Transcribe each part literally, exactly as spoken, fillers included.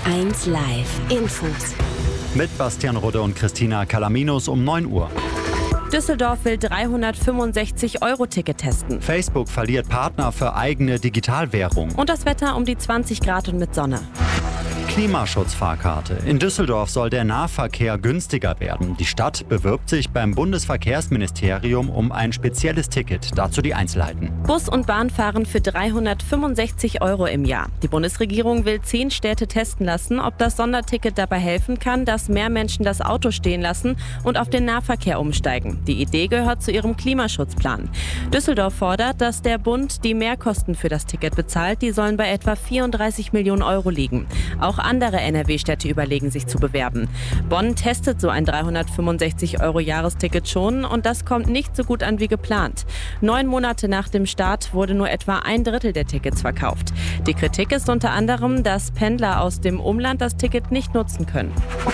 eins Live Infos. Mit Bastian Rudde und Christina Calaminos um neun Uhr. Düsseldorf will dreihundertfünfundsechzig Euro Ticket testen. Facebook verliert Partner für eigene Digitalwährung. Und das Wetter um die zwanzig Grad und mit Sonne. Klimaschutzfahrkarte. In Düsseldorf soll der Nahverkehr günstiger werden. Die Stadt bewirbt sich beim Bundesverkehrsministerium um ein spezielles Ticket. Dazu die Einzelheiten. Bus und Bahn fahren für dreihundertfünfundsechzig Euro im Jahr. Die Bundesregierung will zehn Städte testen lassen, ob das Sonderticket dabei helfen kann, dass mehr Menschen das Auto stehen lassen und auf den Nahverkehr umsteigen. Die Idee gehört zu ihrem Klimaschutzplan. Düsseldorf fordert, dass der Bund die Mehrkosten für das Ticket bezahlt. Die sollen bei etwa vierunddreißig Millionen Euro liegen. Auch andere N R W-Städte überlegen, sich zu bewerben. Bonn testet so ein dreihundertfünfundsechzig Euro Jahresticket schon und das kommt nicht so gut an wie geplant. Neun Monate nach dem Start wurde nur etwa ein Drittel der Tickets verkauft. Die Kritik ist unter anderem, dass Pendler aus dem Umland das Ticket nicht nutzen können.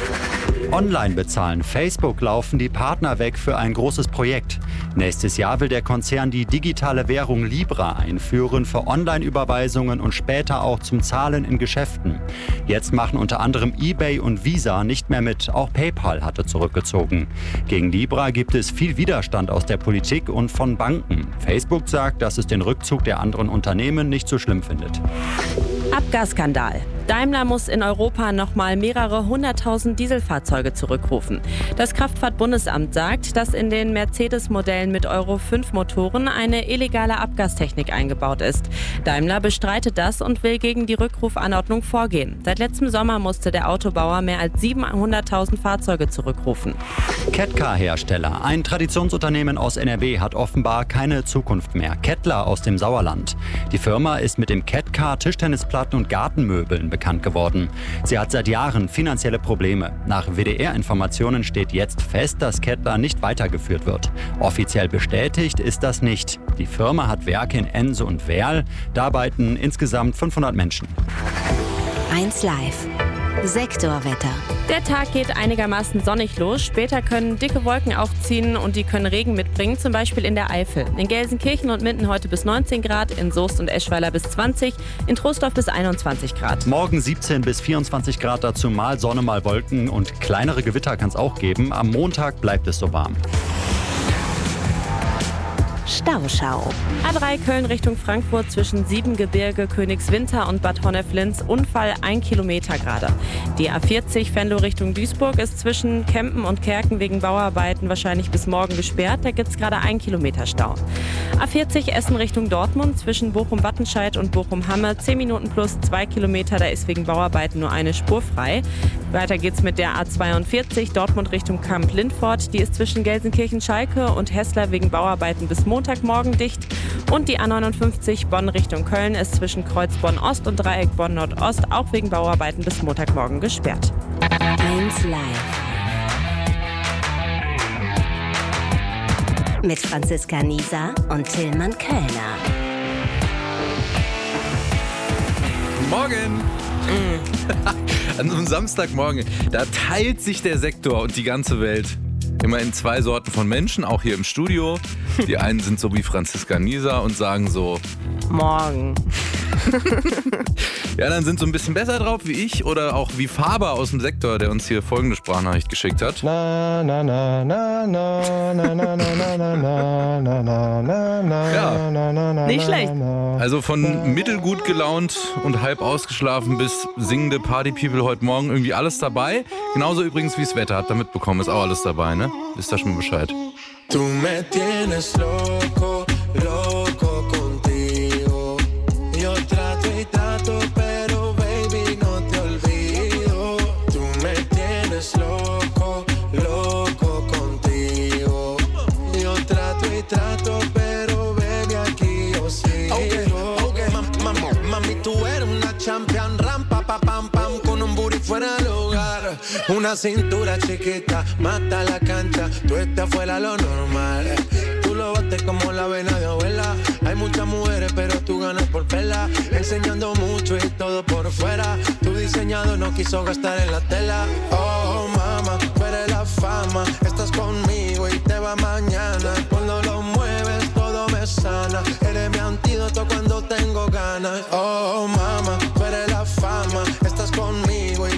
Online bezahlen. Facebook laufen die Partner weg für ein großes Projekt. Nächstes Jahr will der Konzern die digitale Währung Libra einführen für Online-Überweisungen und später auch zum Zahlen in Geschäften. Jetzt machen unter anderem eBay und Visa nicht mehr mit. Auch PayPal hatte zurückgezogen. Gegen Libra gibt es viel Widerstand aus der Politik und von Banken. Facebook sagt, dass es den Rückzug der anderen Unternehmen nicht so schlimm findet. Abgasskandal. Daimler muss in Europa nochmal mehrere hunderttausend Dieselfahrzeuge zurückrufen. Das Kraftfahrtbundesamt sagt, dass in den Mercedes-Modellen mit Euro fünf Motoren eine illegale Abgastechnik eingebaut ist. Daimler bestreitet das und will gegen die Rückrufanordnung vorgehen. Seit letztem Sommer musste der Autobauer mehr als siebenhunderttausend Fahrzeuge zurückrufen. Kettcar-Hersteller. Ein Traditionsunternehmen aus N R W hat offenbar keine Zukunft mehr. Kettler aus dem Sauerland. Die Firma ist mit dem Kettcar Tischtennisplatten und Gartenmöbeln bekannt geworden. Sie hat seit Jahren finanzielle Probleme. Nach W D R-Informationen steht jetzt fest, dass Kettler nicht weitergeführt wird. Offiziell bestätigt ist das nicht. Die Firma hat Werke in Ense und Werl. Da arbeiten insgesamt fünfhundert Menschen. eins Live Sektorwetter. Der Tag geht einigermaßen sonnig los. Später können dicke Wolken aufziehen und die können Regen mitbringen, zum Beispiel in der Eifel. In Gelsenkirchen und Minden heute bis neunzehn Grad, in Soest und Eschweiler bis zwanzig, in Troisdorf bis einundzwanzig Grad. Morgen siebzehn bis vierundzwanzig Grad, dazu mal Sonne, mal Wolken und kleinere Gewitter kann es auch geben. Am Montag bleibt es so warm. Stauschau. A drei Köln Richtung Frankfurt zwischen Siebengebirge, Königswinter und Bad Honnef-Linz. Unfall ein Kilometer gerade. Die A vierzig Venlo Richtung Duisburg ist zwischen Kempen und Kerken wegen Bauarbeiten wahrscheinlich bis morgen gesperrt. Da gibt es gerade ein Kilometer Stau. A vierzig Essen Richtung Dortmund zwischen Bochum-Wattenscheid und Bochum-Hamme. zehn Minuten plus zwei Kilometer. Da ist wegen Bauarbeiten nur eine Spur frei. Weiter geht's mit der A zweiundvierzig Dortmund Richtung Kamp-Lindfort. Die ist zwischen Gelsenkirchen-Schalke und Hessler wegen Bauarbeiten bis Montagmorgen dicht. Und die A neunundfünfzig Bonn Richtung Köln ist zwischen Kreuz Bonn-Ost und Dreieck Bonn-Nordost auch wegen Bauarbeiten bis Montagmorgen gesperrt. eins Live mit Franziska Nieser und Tillmann Kölner. Morgen! Mm. An einem Samstagmorgen, da teilt sich der Sektor und die ganze Welt immer in zwei Sorten von Menschen, auch hier im Studio. Die einen sind so wie Franziska Nieser und sagen so: Morgen. Ja, dann sind so ein bisschen besser drauf wie ich oder auch wie Faber aus dem Sektor, der uns hier folgende Sprachnachricht geschickt hat. Na, na, na, na, na, na, na, na, na, na, na, na, na, na, Ja. na, na, na, Nicht schlecht. na. Also von mittelgut gelaunt und halb ausgeschlafen bis singende Party-People heute Morgen irgendwie alles dabei. Genauso übrigens wie das Wetter, habt ihr mitbekommen, ist auch alles dabei, ne? Wisst ihr schon Bescheid. Tú me tienes loco, loco contigo. Yo trato y trato, pero baby no te olvido. Tú me tienes loco, loco contigo. Yo trato y trato, pero baby aquí yo sigo. Okay, okay. Mam, mam, mami, tú eres una champion, ram, pa, pa, pam, pam, con un booty fuera del hogar. Una cintura chiquita, mata la cancha, tú estás fuera lo normal. Tú lo bates como la vena de abuela. Hay muchas mujeres, pero tú ganas por pela. Enseñando mucho y todo por fuera. Tu diseñado no quiso gastar en la tela. Oh, mama, tú eres la fama. Estás conmigo y te va mañana. Cuando lo mueves, todo me sana. Eres mi antídoto cuando tengo ganas. Oh, mama, tú eres la fama. Estás conmigo y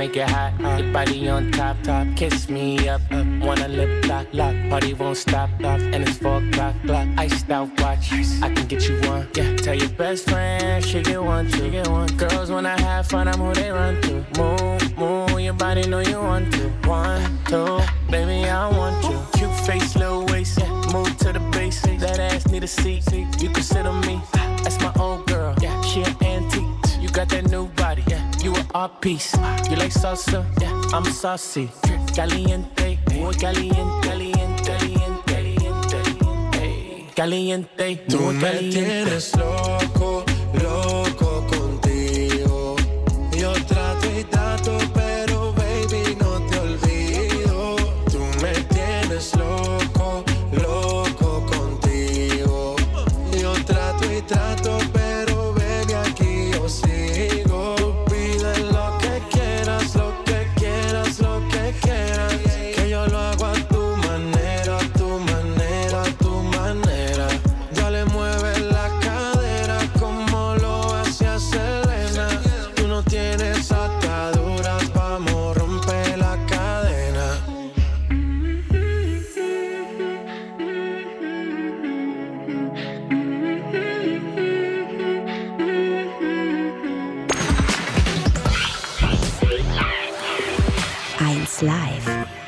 make it hot. Your body on top, top. Kiss me up, up. Wanna lip lock, lock. Party won't stop, stop. And it's four o'clock, clock. Iced out watch. I can get you one. Yeah. Tell your best friend she get one, she get one. Girls wanna have fun, I'm who they run to. Move, move. Your body know you want to. One, two, baby I want you. Cute face, little waist. Yeah. Move to the base. That ass need a seat. You can sit on me. That's my old girl. Yeah. She an antique. You got that new body. Yeah. You an art piece. You like salsa? Yeah. I'm saucy. Caliente. Muy caliente. Caliente. Caliente. Caliente. Tú me tienes loco, loco contigo. Yo trato y trato, pero baby no te olvido. Tú me tienes loco, loco contigo. Yo trato y trato, pero baby aquí yo sigo. Tú pide lo que quieras, lo que quieras, lo que quieras. Que yo lo hago a tu manera, a tu manera, a tu manera. Dale, mueve la cadera como lo hacía Selena. Tú no tienes ataduras, vamos, rompe la cadena. eins Live.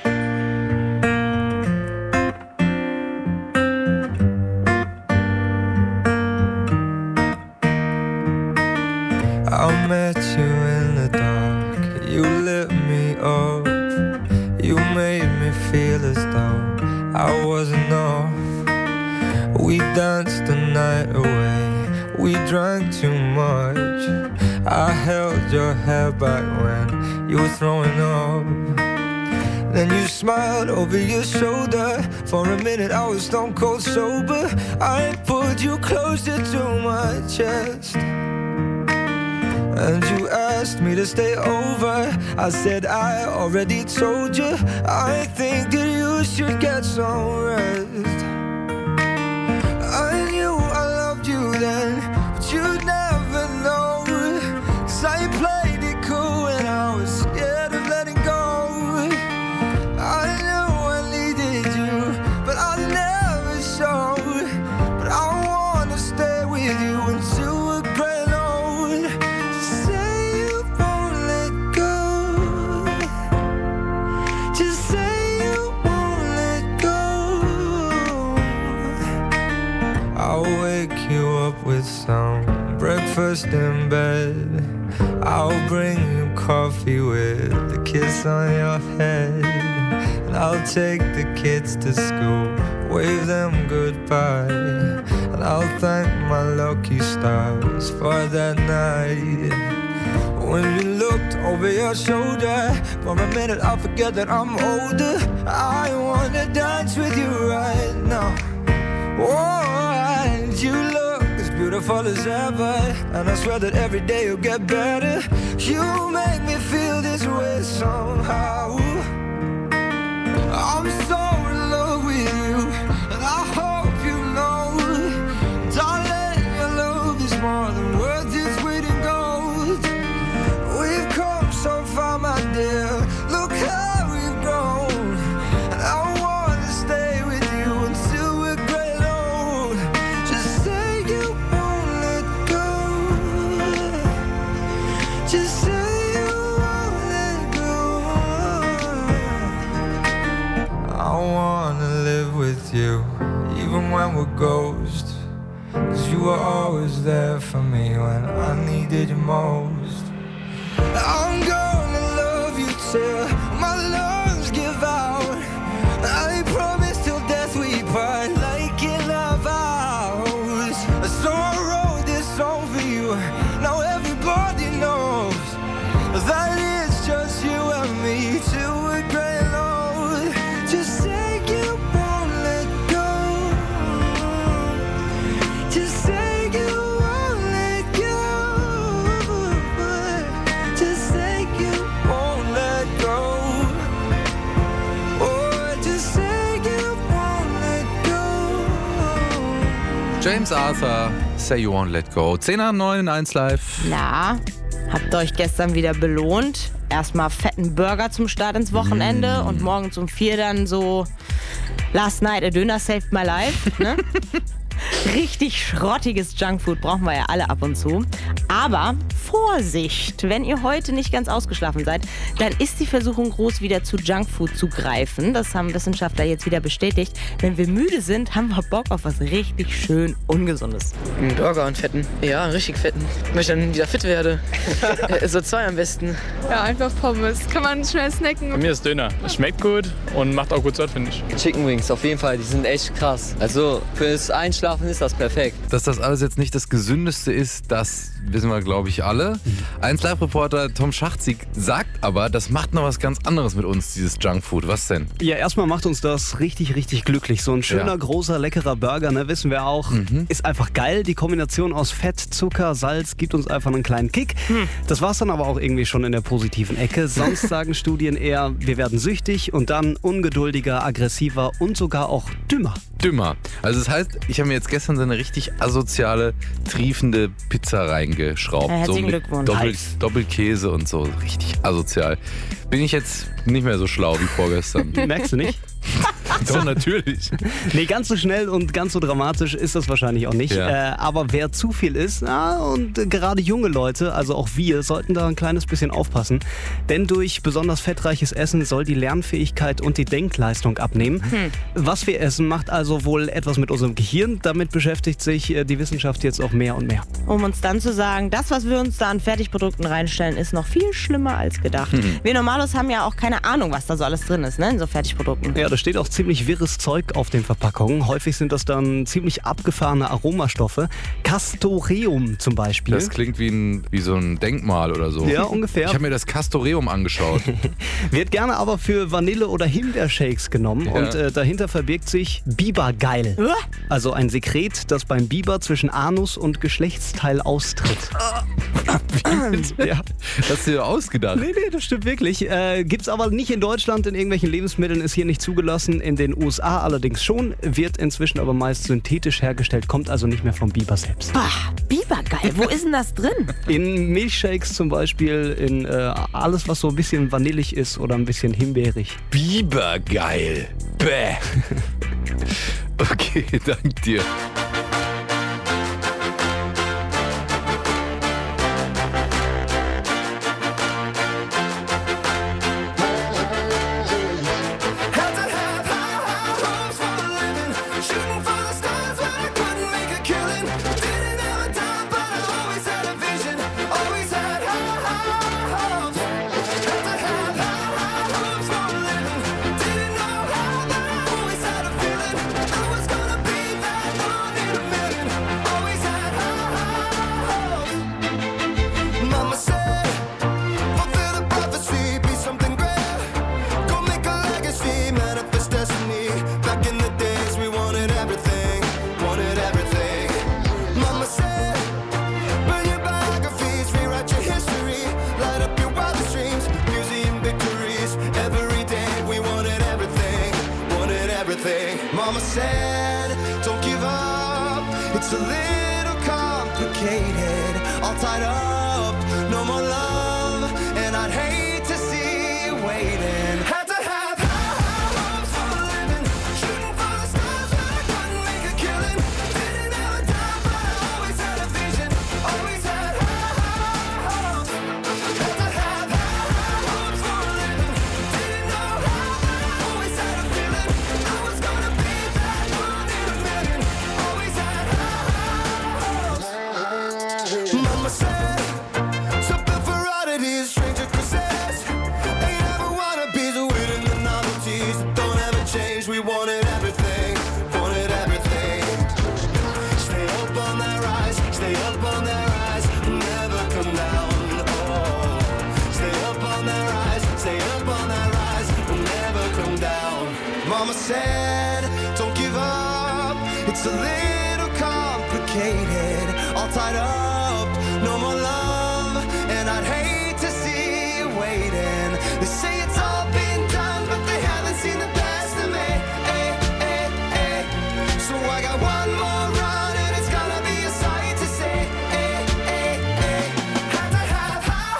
I met you in the dark, you lit me up. You made me feel as though I wasn't off. We danced the night away, we drank too much. I held your hair back when you were throwing up. Then you smiled over your shoulder. For a minute I was stone cold sober. I pulled you closer to my chest, and you asked me to stay over. I said I already told you. I think that you should get some rest. I knew I loved you then, but you'd never know. 'Cause I played it cool and I was scared of letting go. I knew I needed you, but I never showed. But I wanna stay with you until we're grown old. Just say you won't let go. Just say you won't let go. I'll wake you up with some breakfast in bed. I'll bring you coffee with a kiss on your head. And I'll take the kids to school, wave them goodbye. And I'll thank my lucky stars for that night. When you looked over your shoulder, for a minute I forget that I'm older. I wanna dance with you right now. Oh, and you look as beautiful as ever, and I swear that every day you'll get better. You make me feel this way somehow. I'm so in love with you, and I hope you know, darling, your love is more than worth its weight in gold. We've come so far, my dear, look how we've grown. And I wanna stay with you until we're great old. Just say you won't let go. Just say you won't let go. I wanna live with you, even when we're ghosts. 'Cause you were always there for me when I needed you most. I'm gonna love you till my lungs give out. I promise till death we part, like in our vows. So I wrote this song for you, now everybody knows that it's just you and me till we're great old. Just say you won't let go. Just say you won't let go. Just say you won't let go. Oh, just say you won't let go. James Arthur, Say You Won't Let Go. zehn nach neun, eins Live. Na, Habt euch gestern wieder belohnt. Erstmal fetten Burger zum Start ins Wochenende mm. und morgens um vier dann so Last Night a Döner saved my life. Ne? Richtig schrottiges Junkfood brauchen wir ja alle ab und zu. Aber Vorsicht, wenn ihr heute nicht ganz ausgeschlafen seid, dann ist die Versuchung groß, wieder zu Junkfood zu greifen. Das haben Wissenschaftler jetzt wieder bestätigt. Wenn wir müde sind, haben wir Bock auf was richtig schön Ungesundes. Ein Burger und fetten. Ja, einen richtig fetten. Wenn ich dann wieder fit werde. So zwei am besten. Ja, einfach Pommes. Kann man schnell snacken. Bei mir ist Döner. Schmeckt gut und macht auch gut satt, finde ich. Chicken Wings, auf jeden Fall. Die sind echt krass. Also fürs Einschlafen ist das perfekt. Dass das alles jetzt nicht das Gesündeste ist, das wissen wir, glaube ich, alle. eins Live-Reporter Tom Schachzig sagt aber, das macht noch was ganz anderes mit uns, dieses Junkfood. Was denn? Ja, erstmal macht uns das richtig, richtig glücklich. So ein schöner, ja. großer, leckerer Burger, ne, wissen wir auch, mhm. ist einfach geil. Die Kombination aus Fett, Zucker, Salz gibt uns einfach einen kleinen Kick. Hm. Das war's dann aber auch irgendwie schon in der positiven Ecke. Sonst sagen Studien eher, wir werden süchtig und dann ungeduldiger, aggressiver und sogar auch dümmer. Dümmer. Also das heißt, ich habe mir jetzt gestern so eine richtig asoziale, triefende Pizza reingeschraubt. Ja, herzlichen so mit Glückwunsch. Doppel, Doppelkäse und so. Richtig asozial. Bin ich jetzt nicht mehr so schlau wie vorgestern. Merkst du nicht? Doch, natürlich. Nee, ganz so schnell und ganz so dramatisch ist das wahrscheinlich auch nicht. Ja. Äh, aber wer zu viel isst, na, und äh, gerade junge Leute, also auch wir, sollten da ein kleines bisschen aufpassen. Denn durch besonders fettreiches Essen soll die Lernfähigkeit und die Denkleistung abnehmen. Hm. Was wir essen, macht also wohl etwas mit unserem Gehirn. Damit beschäftigt sich äh, die Wissenschaft jetzt auch mehr und mehr. Um uns dann zu sagen, das, was wir uns da an Fertigprodukten reinstellen, ist noch viel schlimmer als gedacht. Hm. Wir Normalos haben ja auch keine Ahnung, was da so alles drin ist, ne, in so Fertigprodukten. Ja, da steht auch ziemlich wirres Zeug auf den Verpackungen. Häufig sind das dann ziemlich abgefahrene Aromastoffe. Castoreum zum Beispiel. Das klingt wie, ein, wie so ein Denkmal oder so. Ja, ungefähr. Ich habe mir das Castoreum angeschaut. Wird gerne aber für Vanille- oder Himbeershakes genommen. Ja. Und äh, dahinter verbirgt sich Bibergeil. Uh? Also ein Sekret, das beim Biber zwischen Anus und Geschlechtsteil austritt. Wie? Ja. Das hast du dir ausgedacht? Nee, nee, das stimmt wirklich. Äh, gibt's aber nicht in Deutschland, in irgendwelchen Lebensmitteln, ist hier nicht zugelassen. In den U S A allerdings schon, wird inzwischen aber meist synthetisch hergestellt, kommt also nicht mehr vom Biber selbst. Bah, Bibergeil, wo ist denn das drin? In Milchshakes zum Beispiel, in äh, alles, was so ein bisschen vanillig ist oder ein bisschen himbeerig. Bibergeil. Bäh. Okay, danke dir. Mama said, don't give up. It's a little complicated. All tied up, no more love. And I'd hate to see you waiting. Had to have high hopes for a living. Shooting for the stars, but I couldn't make a killing. Didn't have a doubt, but I always had a vision. Always had high hopes. Had to have high hopes for a living. Didn't know how, but I always had a feeling. I was gonna be that one in a million. Always had high hopes. Mama said, something for oddities, stranger kisses. Ain't ever wanna be the waiting the novelties that don't ever change. We wanted everything, wanted everything. Stay up on that rise, stay up on that rise, never come down. Oh, stay up on that rise, stay up on that rise, never come down. Mama said, don't give up. It's a little complicated, all tied up, no more love, and I'd hate to see you waiting. They say it's all been done, but they haven't seen the best of me. Eh, eh, eh. So I got one more run, and it's gonna be a sight to see. Eh, eh, eh. Had to have high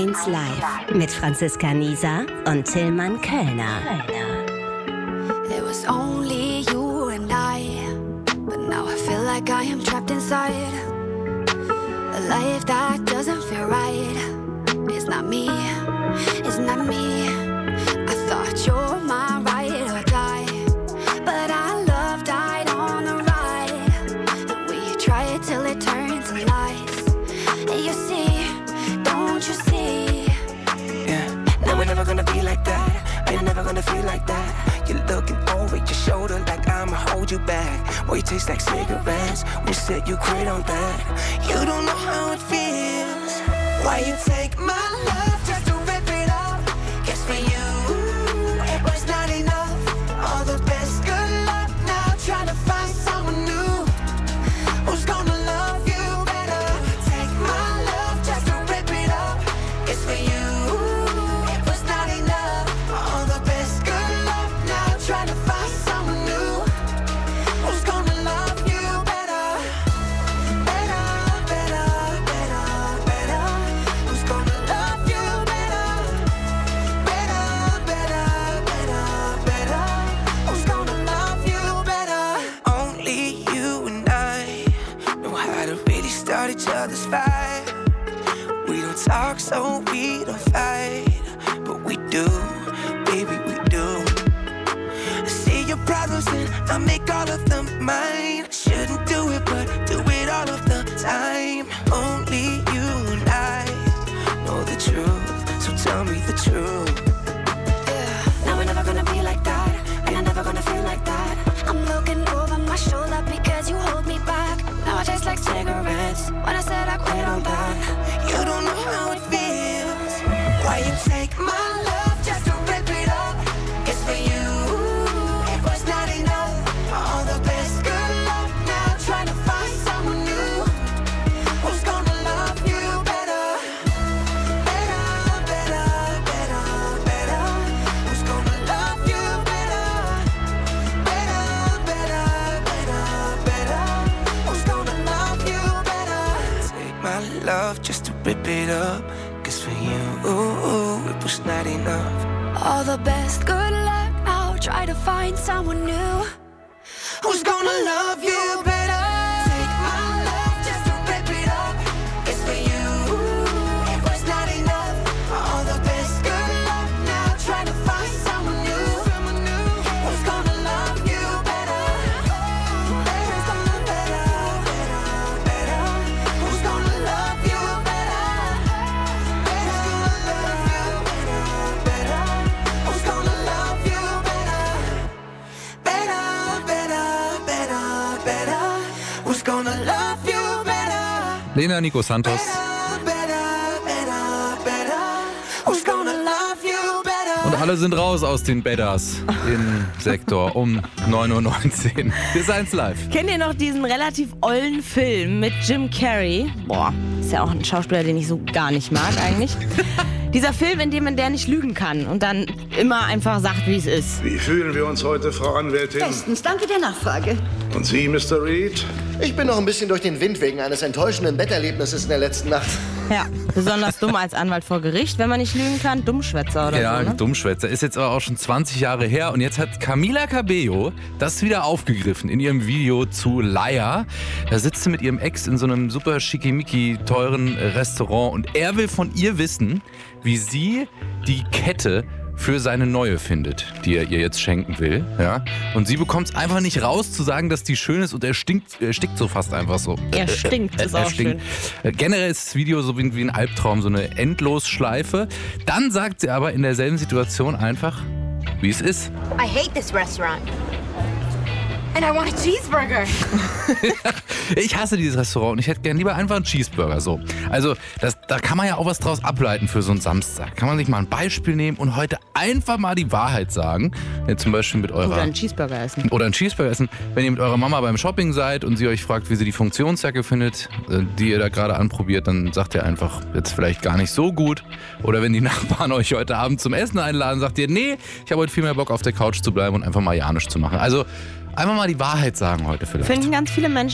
eins Live mit Franziska Nieser und Tillmann Kellner. It was only you and I, but now I feel like I am trapped inside a life that doesn't feel right. It's not me, it's not me. I thought you're my ride or die, but our love died on the ride. And we try it till it turns to lies. And you see, don't you see? Yeah, now we're never gonna be like that. We're never gonna feel like that. You're looking over your shoulder like I'ma hold you back. Boy, you taste like cigarettes. We said you quit on that. You don't know how it feels. Why you take my love just to rip it up? Guess for you, it was not enough. All the best, good luck now. Trying to find someone new who's gonna love you better. Take my love just to rip it up. Guess for you, it was not enough. All the best, good luck now. Trying to find someone new who's gonna love you better. Better, better, better, better. Who's gonna love you better? Better, better, better, better. Who's gonna love you better? Only you and I know how to really start each other's fight. We don't talk so we don't fight, but we do, baby, we do. I see your problems and I make all of them mine. Shouldn't do it, but do it all of the time. Only you and I know the truth, so tell me the truth. Yeah, now we're never gonna be like that, and I'm never gonna feel like that. I'm looking over my shoulder because you hold me back. Now I taste like cigarettes when I said I quit on that. You don't know how it feels. Why you take my love just to rip it up? It's for you, it was not enough. All the best, good luck now. Trying to find someone new who's gonna love you better. Better, better, better, better. Who's gonna love you better? Better, better, better, better. Who's gonna love you better? Take my love just to rip it up. Cause for you, ooh, it was not enough. All the best, good luck now. Try to find someone new Who's gonna love you better? Take my love just to rip it up. It's for you, it was not enough. All the best, good luck now. Try to find someone new who's gonna love you better. Better, better, better, better. Who's gonna love you better? Better, love you better, better. Who's gonna love you better? Better, better, better, better. Who's gonna love you better? Lena Nico Santos. Better, better, better. Who's gonna love you better? Und alle sind raus aus den Bedders im Sektor um neun Uhr neunzehn. Wir sind eins live. Kennt ihr noch diesen relativ ollen Film mit Jim Carrey? Boah, ist ja auch ein Schauspieler, den ich so gar nicht mag eigentlich. Dieser Film, in dem man der nicht lügen kann und dann immer einfach sagt, wie es ist. Wie fühlen wir uns heute, Frau Anwältin? Bestens, danke der Nachfrage. Und Sie, Mister Reed? Ich bin noch ein bisschen durch den Wind wegen eines enttäuschenden Betterlebnisses in der letzten Nacht. Ja, besonders dumm als Anwalt vor Gericht, wenn man nicht lügen kann. Dummschwätzer oder Ja, so, ne? Dummschwätzer. Ist jetzt aber auch schon zwanzig Jahre her. Und jetzt hat Camila Cabello das wieder aufgegriffen in ihrem Video zu Liar. Da sitzt sie mit ihrem Ex in so einem super schickimicki teuren Restaurant. Und er will von ihr wissen, wie sie die Kette für seine neue findet, die er ihr jetzt schenken will. Ja? Und sie bekommt es einfach nicht raus, zu sagen, dass die schön ist, und er stinkt, er stinkt so fast einfach so. Er stinkt, ist er auch stinkt. schön. Generell ist das Video so wie, wie ein Albtraum, so eine Endlosschleife. Dann sagt sie aber in derselben Situation einfach, wie es ist. I hate this restaurant. And I want a cheeseburger. Ich hasse dieses Restaurant und ich hätte gern lieber einfach einen Cheeseburger. So. Also das, da kann man ja auch was draus ableiten für so einen Samstag. Kann man sich mal ein Beispiel nehmen und heute einfach mal die Wahrheit sagen. Ja, zum Beispiel mit eurer... Oder einen Cheeseburger essen. Oder einen Cheeseburger essen. Wenn ihr mit eurer Mama beim Shopping seid und sie euch fragt, wie sie die Funktionsjacke findet, die ihr da gerade anprobiert, dann sagt ihr einfach, jetzt vielleicht gar nicht so gut. Oder wenn die Nachbarn euch heute Abend zum Essen einladen, sagt ihr, nee, ich habe heute viel mehr Bock auf der Couch zu bleiben und einfach mal janisch zu machen. Also einfach mal die Wahrheit sagen heute vielleicht. Finden ganz viele Menschen anscheinend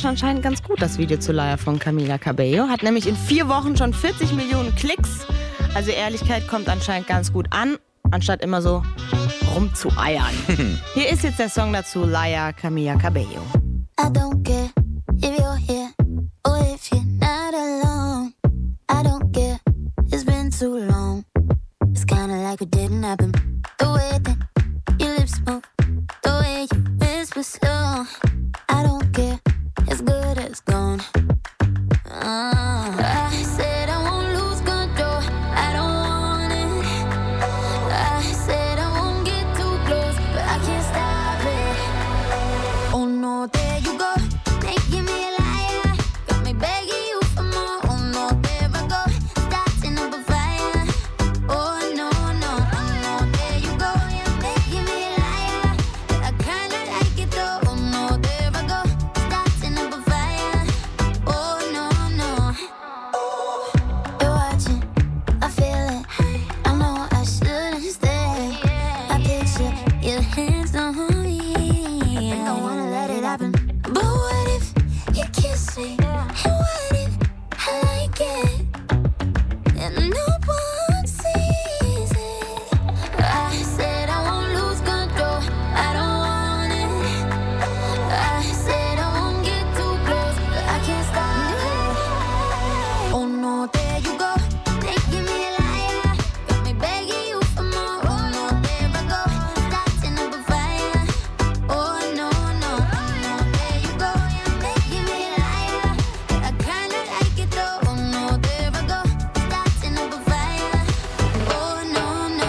ganz gut, das Video zu Liar von Camila Cabello. Hat nämlich in vier Wochen schon vierzig Millionen Klicks. Also Ehrlichkeit kommt anscheinend ganz gut an, anstatt immer so rumzueiern. Hier ist jetzt der Song dazu, Liar, Camila Cabello. I don't care if you're here or if you're not alone. I don't care, it's been too long. It's kinda like it didn't happen. The way that your lips move, the way you whisper slow. I don't care, it's good as gone. Uh, I said I won't lose control, I don't want it. I said I won't get too close, but I can't stop it. Oh no, there you go, making me a liar. Got me begging you for more. Oh no, there I go, starting up a fire. Oh no, no, oh no, there you go, you're making me a liar. I kinda like it though. Oh no, there I go, starting up a fire. Oh no, no. You're watching, I feel it. I know I shouldn't stay. I picture your hands on me. I think I wanna let it happen. But what if you kiss me? And what if I like it? And no one sees it. I said I won't lose control, I don't want it. I said I won't get too close, but I can't stop it. Oh no, there you go, making me a liar. Got me begging you for more. Oh no, there I go, starting up a fire. Oh no, no, oh no, there you go, you're making me a liar. I kinda like it though. Oh no, there I go, starting up a fire. Oh no, no.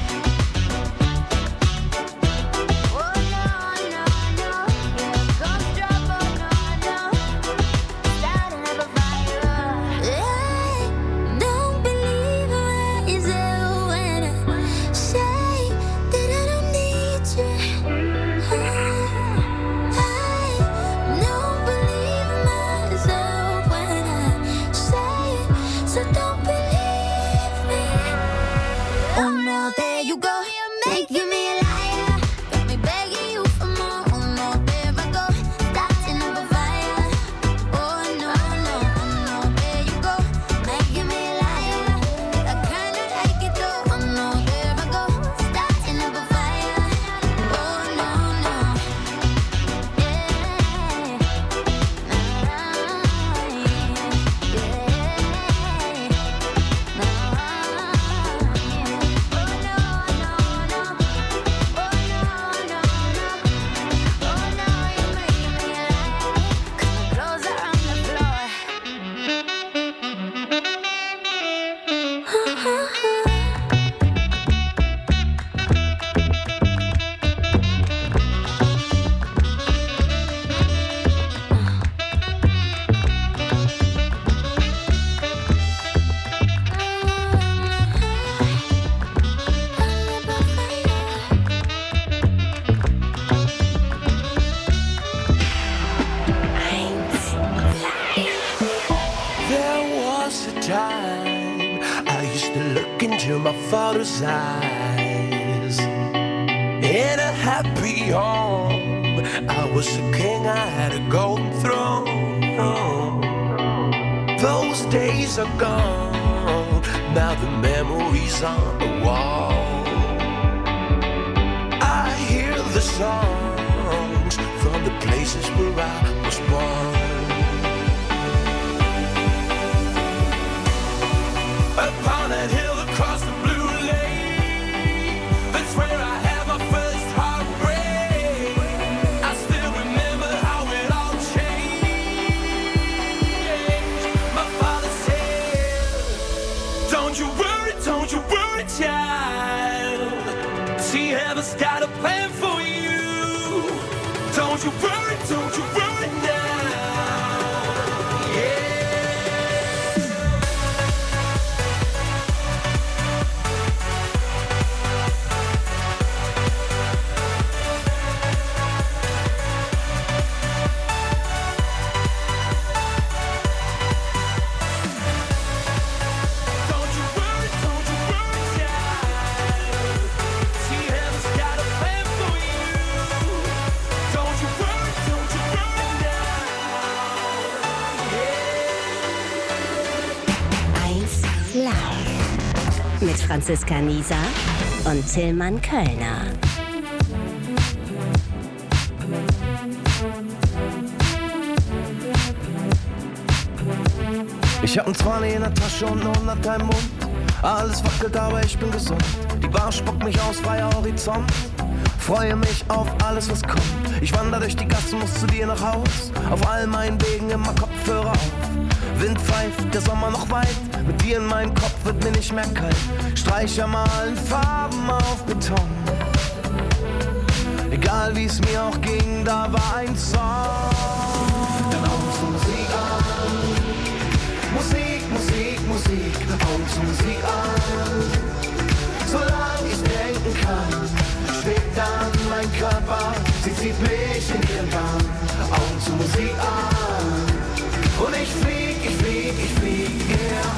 Oh no, no, no. Here comes trouble. No, no. Starting up a fire. I don't believe myself when I say that I don't need you. I don't believe myself when I say it, so don't believe me. Oh no, there you go, you're making me a liar. Got me begging you for more. Oh no, there I go, starting up a fire. Oh no, no, oh no, there you go, making me a liar. I kinda like it though. Oh no, there I go, starting up a fire. Oh no, no, yeah, closer on the floor. There was a time I used to look into my father's eyes. In a happy home, I was a king, I had a golden throne. Those days are gone, now the memories on the wall. I hear the songs from the places where I was born. Upon that hill across the blue lake, that's where I had my first heartbreak. I still remember how it all changed. My father said, don't you worry, don't you worry, child. See, heaven's got a plan for you. Don't you worry, don't you worry now. Yeah. Don't you worry, don't you worry. Live. Mit Franziska Nieser und Tillmann Kölner. Ich hab ein Zwanni in der Tasche und ein Hunderter im Mund. Alles wackelt, aber ich bin gesund. Die Bar spuckt mich aus, freier Horizont. Freue mich auf alles, was kommt. Ich wander durch die Gassen, muss zu dir nach Haus. Auf all meinen Wegen immer Kopfhörer auf. Wind pfeift, der Sommer noch weit. Mit dir in meinem Kopf wird mir nicht mehr kalt. Streicher malen Farben auf Beton. Egal wie es mir auch ging, da war ein Song. Dann Augen zur Musik an. Musik, Musik, Musik. Augen zur Musik an. Solange ich denken kann, schwebt dann mein Körper. Sie zieht mich in ihren Bann. Augen zur Musik an. Und ich flieg, ich flieg, ich flieg, yeah.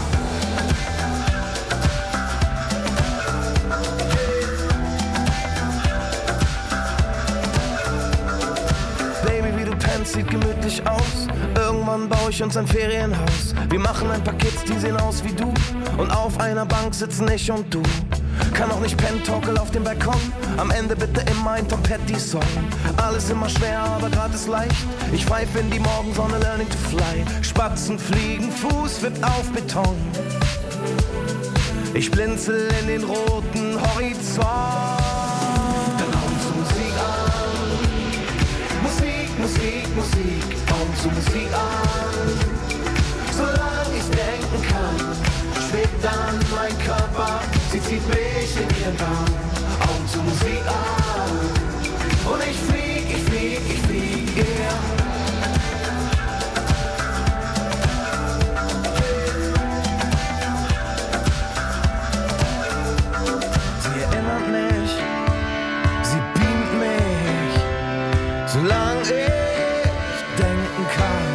Baby, wie du pennst, sieht gemütlich aus. Irgendwann baue ich uns ein Ferienhaus. Wir machen ein paar Kids, die sehen aus wie du. Und auf einer Bank sitzen ich und du. Kann auch nicht pennen, torkel auf dem Balkon. Am Ende bitte immer ein Tom Petty-Song. Alles immer schwer, aber grad ist leicht. Ich pfeife in die Morgensonne, learning to fly. Spatzen fliegen, Fuß wippt auf Beton. Ich blinzel in den roten Horizont. Dann Augen zur Musik an. Musik, Musik, Musik. Augen zur Musik an. Solange ich denken kann, schwebt dann mein Körper. Sie zieht mich in ihren Bann. Augen zur Musik an. Und ich flieg, ich flieg, ich flieg, yeah. Sie erinnert mich, sie beamt mich, solange ich denken kann.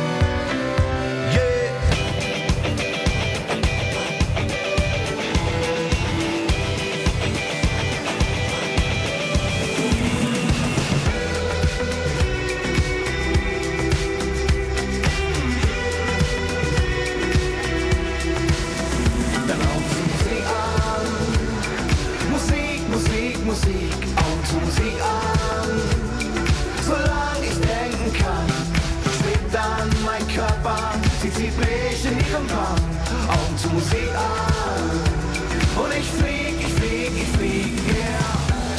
Musik, Augen zur Musik an. Solange ich denken kann, schwebt dann mein Körper. Sie zieht mich in ihren Bann. Augen zur Musik an. Und ich flieg, ich flieg, ich flieg, yeah.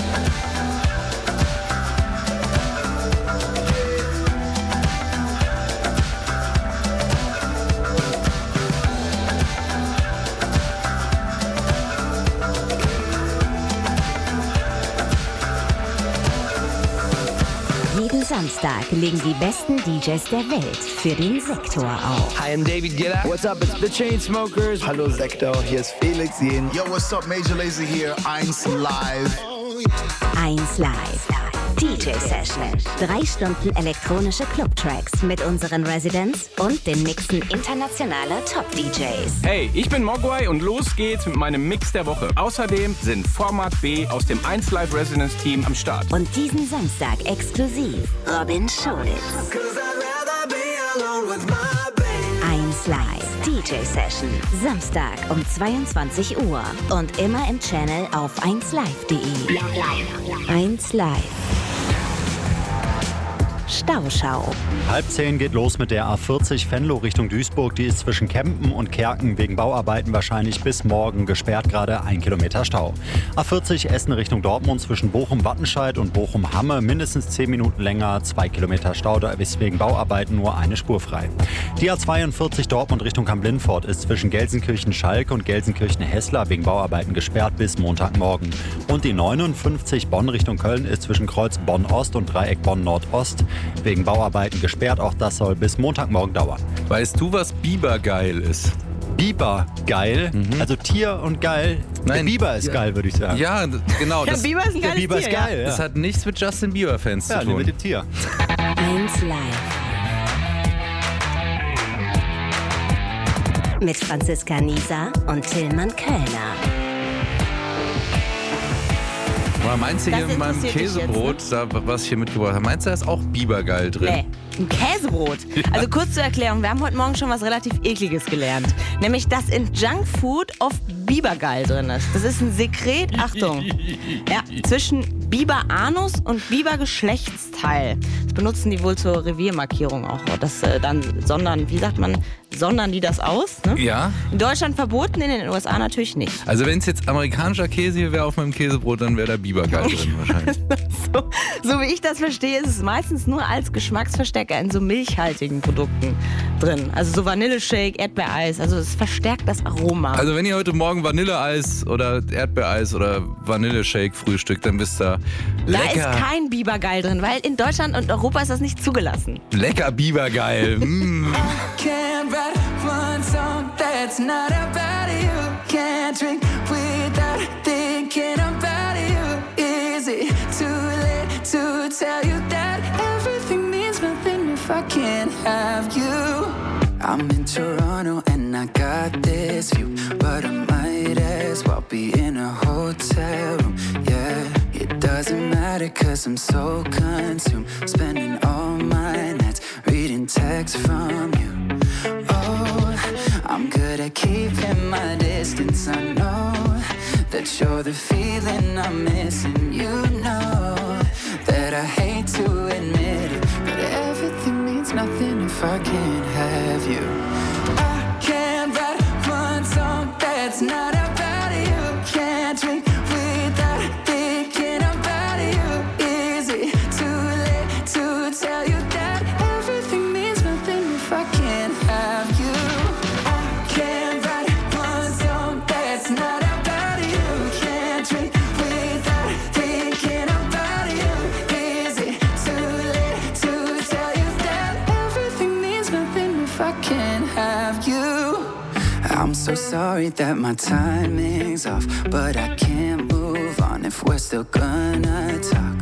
Jeden Samstag legen die besten D Js der Welt für den Sektor auf. Hi, I'm David Guetta. What's up, it's the Chainsmokers. Hallo Sektor, hier ist Felix Jen. Yo, what's up, Major Lazer here. eins Live. eins Live. D J-Session. Drei Stunden elektronische Clubtracks mit unseren Residents und den Mixen internationaler Top-D Js. Hey, ich bin Mogwai und los geht's mit meinem Mix der Woche. Außerdem sind Format B aus dem eins Live Residence Team am Start. Und diesen Samstag exklusiv Robin Schulz. eins Live. D J-Session. Samstag um zweiundzwanzig Uhr und immer im Channel auf eins live punkt de. eins Live. Stauschau. Halb zehn geht los mit der A vierzig Venlo Richtung Duisburg. Die ist zwischen Kempen und Kerken wegen Bauarbeiten wahrscheinlich bis morgen gesperrt, gerade ein Kilometer Stau. A vierzig Essen Richtung Dortmund zwischen Bochum-Wattenscheid und Bochum-Hamme mindestens zehn Minuten länger, zwei Kilometer Stau, da ist wegen Bauarbeiten nur eine Spur frei. Die A zweiundvierzig Dortmund Richtung Kamp-Lindfort ist zwischen Gelsenkirchen-Schalke und Gelsenkirchen-Hessler wegen Bauarbeiten gesperrt bis Montagmorgen. Und die neunundfünfzig Bonn Richtung Köln ist zwischen Kreuz Bonn-Ost und Dreieck Bonn-Nordost wegen Bauarbeiten gesperrt. Auch das soll bis Montagmorgen dauern. Weißt du, was Biber geil ist? Biber geil? Mhm. Also Tier und geil? Nein. Der Biber ist ja geil, würde ich sagen. Ja, genau. Der Das, Biber ist ein geiles der Biber Tier, ist geil, ja. ja. das hat nichts mit Justin Bieber-Fans Ja, zu tun. mit dem Tier. eins Live. Mit Franziska Nieser und Tillmann Kölner. Aber meinst du hier Das in meinem interessiert dich Käsebrot, jetzt, ne? da, was ich hier mitgebracht habe, meinst du, da ist auch Bibergeil drin? Nee, ein Käsebrot. Also kurz zur Erklärung, wir haben heute Morgen schon was relativ Ekliges gelernt. Nämlich, dass in Junkfood oft Bibergeil drin ist. Das ist ein Sekret, Achtung, ja, zwischen Biberanus und Bibergeschlechtsteil. Das benutzen die wohl zur Reviermarkierung auch. Das äh, dann sondern, wie sagt man, sondern die das aus? Ne? Ja. In Deutschland verboten, in den U S A natürlich nicht. Also wenn es jetzt amerikanischer Käse wäre auf meinem Käsebrot, dann wäre da Bibergeil drin wahrscheinlich. So, so wie ich das verstehe, ist es meistens nur als Geschmacksverstärker in so milchhaltigen Produkten drin. Also so Vanilleshake, Erdbeereis, also es verstärkt das Aroma. Also wenn ihr heute Morgen Vanilleeis oder Erdbeereis oder Vanilleshake frühstückt, dann wisst ihr, da lecker, ist kein Bibergeil drin, weil in Deutschland und Europa ist das nicht zugelassen. lecker Bibergeil. Mm. Can't write one song that's not about you. Can't drink without thinking about you. Is it too late to tell you that everything means nothing if I can't have you? I'm in Toronto and I got this view, but I might as well be in a hotel room. Yeah, it doesn't matter 'cause I'm so consumed, spending all my nights reading texts from you. Oh, I'm good at keeping my distance. I know that you're the feeling I'm missing. You know that I hate to admit it, but everything means nothing if I can't have you. I can't write one song that's not about you. Can't drink without thinking about you. Is it too late to tell you that everything means nothing if I can't have you? I can't write one song that's not about you. Can't drink without thinking about you. Is it too late to tell you that everything means nothing if I can't have you? I'm so sorry that my timing's off, but I can't move on if we're still gonna talk.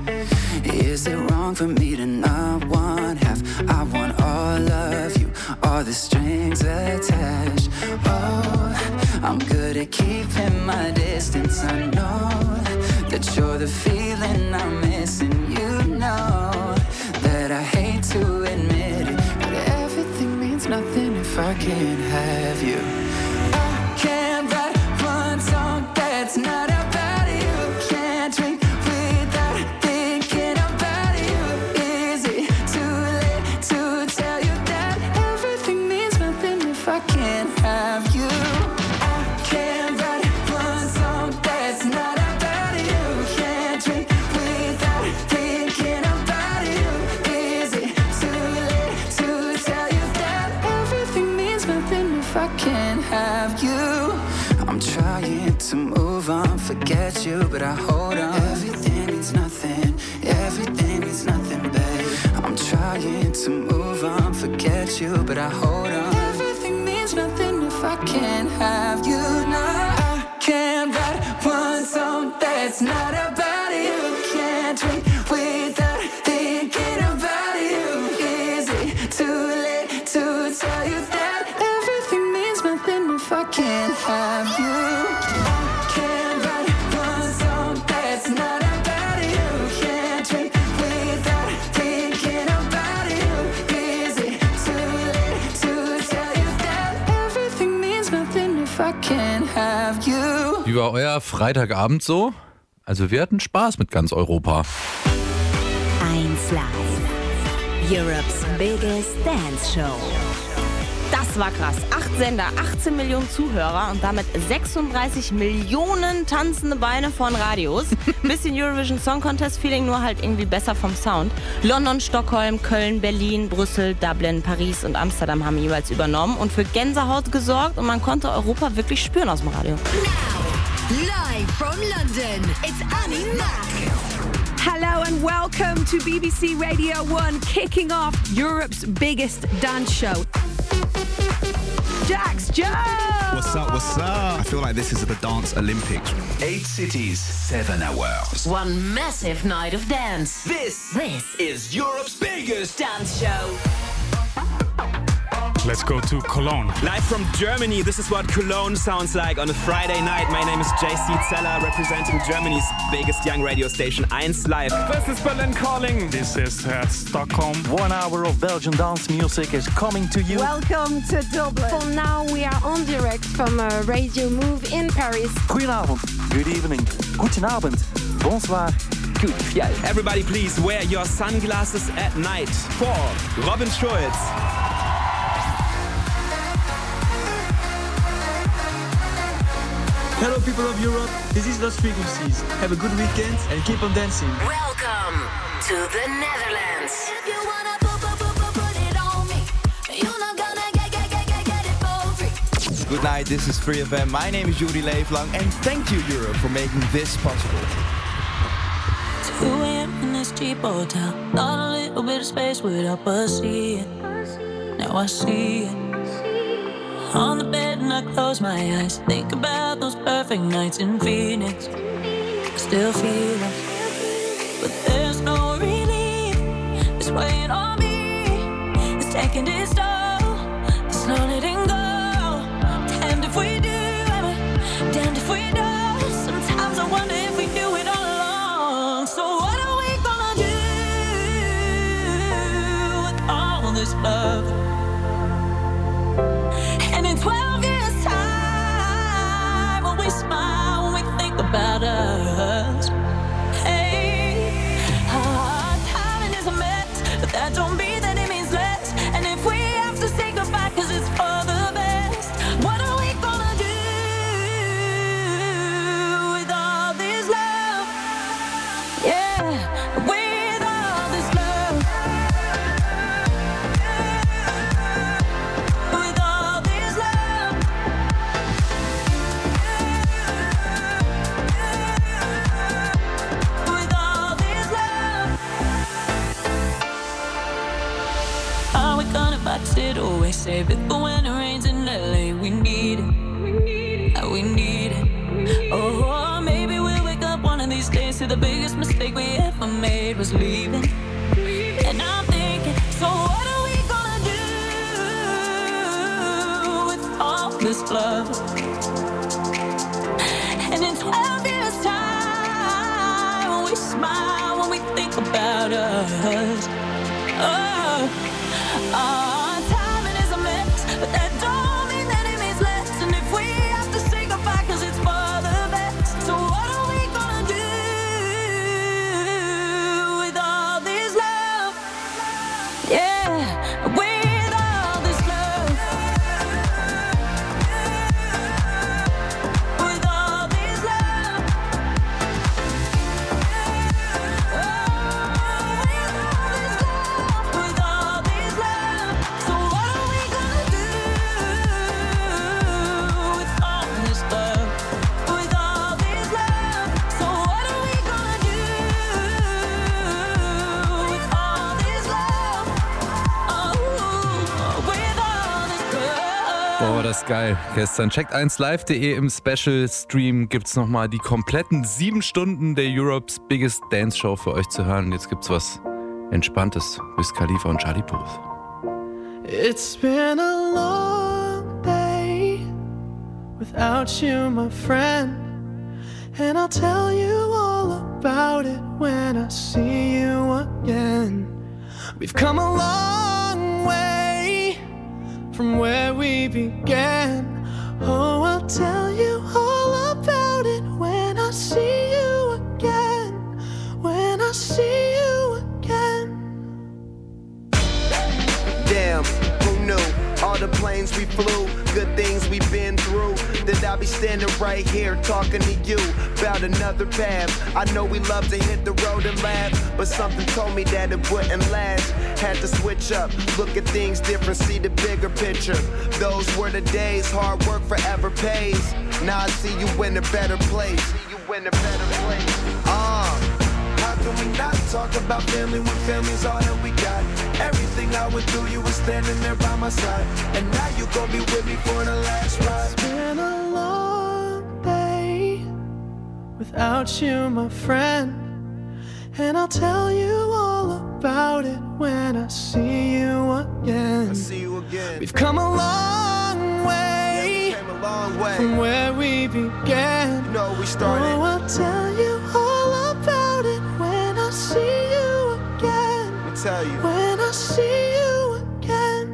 Is it wrong for me to not want half? I want all of you, all the strings attached. Oh, I'm good at keeping my distance. I know that you're the feeling I'm missing. You know that I hate to admit it, but everything means nothing if I can't have you. I can't write one song that's not about you. Can't drink without thinking about you. Is it too late to tell you that everything means nothing if I can't have you? I can't write one song that's not about you. Can't drink without thinking about you. Is it too late to tell you that everything means nothing if I can't have you? I'm trying to move on, forget you, but I hold on. Everything means nothing, everything means nothing, babe. I'm trying to move on, forget you, but I hold on. Everything means nothing if I can't have you. No, I can't write one song that's not about you. Can't drink without thinking about you. Is it too late to tell you that everything means nothing if I can't have you? I can't write one song that's not about you. Can't drink without thinking about you. Is it too late to tell you that everything means nothing if I can't have you? Wie war euer Freitagabend so? Also wir hatten Spaß mit ganz Europa. eins Live. Europe's biggest dance show. Das war krass. Acht Sender, achtzehn Millionen Zuhörer und damit sechsunddreißig Millionen tanzende Beine von Radios. Bisschen Eurovision Song Contest Feeling, nur halt irgendwie besser vom Sound. London, Stockholm, Köln, Berlin, Brüssel, Dublin, Paris und Amsterdam haben jeweils übernommen und für Gänsehaut gesorgt und man konnte Europa wirklich spüren aus dem Radio. Live from London, it's Annie Mac. Hello and welcome to B B C Radio one, kicking off Europe's biggest dance show. Jax Joe! What's up, what's up? I feel like this is the Dance Olympics. Eight cities, seven hours. One massive night of dance. This, this is Europe's biggest dance show. Let's go to Cologne. Live from Germany, this is what Cologne sounds like on a Friday night. My name is J C Zeller, representing Germany's biggest young radio station, eins Live. This is Berlin calling. This is uh, Stockholm. One hour of Belgian dance music is coming to you. Welcome to Dublin. For now, we are on direct from uh, Radio Move in Paris. Goedenavond. Good evening. Guten Abend. Bonsoir. Good fiel. Everybody please wear your sunglasses at night for Robin Schulz. Hello people of Europe, this is Lost Frequencies. Have a good weekend and keep on dancing. Welcome to the Netherlands. If you wanna put, put, put, put, put it on me, you're not gonna get, get, get, get, get it for free. Good night, this is three F M. My name is Juri Leeflang and thank you Europe for making this possible. two a.m. in this cheap hotel. Thought a little bit of space would help us see it. Now I see it. On the bed and I close my eyes. Think about those perfect nights in Phoenix. I still feel it, but there's no relief. It's weighing on me. It's taking its toll. It's not letting go. Damned if we do, damned if we don't. Sometimes I wonder if we do it all along. So what are we gonna do with all this love? And in twelve years' time, when we smile, when we think about us, hey, our timing is a mess, but that don't mean that it means less. And if we have to say goodbye, cause it's for the best, what are we gonna do with all this love? Yeah, with all this love. With all this love. With all this love. Are we gonna box it away? Save it for when it rains in L A. We need it. Uh, We need it. Oh, maybe we'll wake up one of these days to the biggest mistake we ever made was leaving. And I'm thinking, so what are we gonna do with all this love? And in twelve years' time, when we smile, when we think about us, oh, our timing is a mess, but that don't mean that it means less. And if we have to say goodbye, cause it's for the best, so what are we gonna do with all this love? Yeah, with all this love. With all this love. With all this love. So what are we gonna do with all this love? With all this love. So what are we gonna do with all this love? Oh, with all this love. Boah, das ist geil. Gestern checkt eins live punkt de im Special Stream gibt's nochmal die kompletten sieben Stunden der Europe's Biggest Dance Show für euch zu hören. Und jetzt gibt's was Entspanntes. Wiz Khalifa und Charlie Puth. It's been a long day without you, my friend. And I'll tell you all about it when I see you again. We've come a long way from where we began. Oh, I'll tell you all about it when I see you again. When I see you again. Damn, who knew? All the planes we flew, good things we've been through. That I'll be standing right here talking to you about another path. I know we love to hit the road and laugh, but something told me that it wouldn't last. Had to switch up, look at things different, see the bigger picture. Those were the days, hard work forever pays. Now I see you in a better place. See you in a better place. Ah. How can we not talk about family when family's all that we got? Everything I went through, you were standing there by my side. And now you gon' be with me for the last ride. It's been a long day without you, my friend. And I'll tell you all about it when I see you again. I see you again. We've come a long way, yeah, we came a long way from where we began. You know we started. Oh, I'll tell you all about it when I see you again. Let me tell you. When I see you again.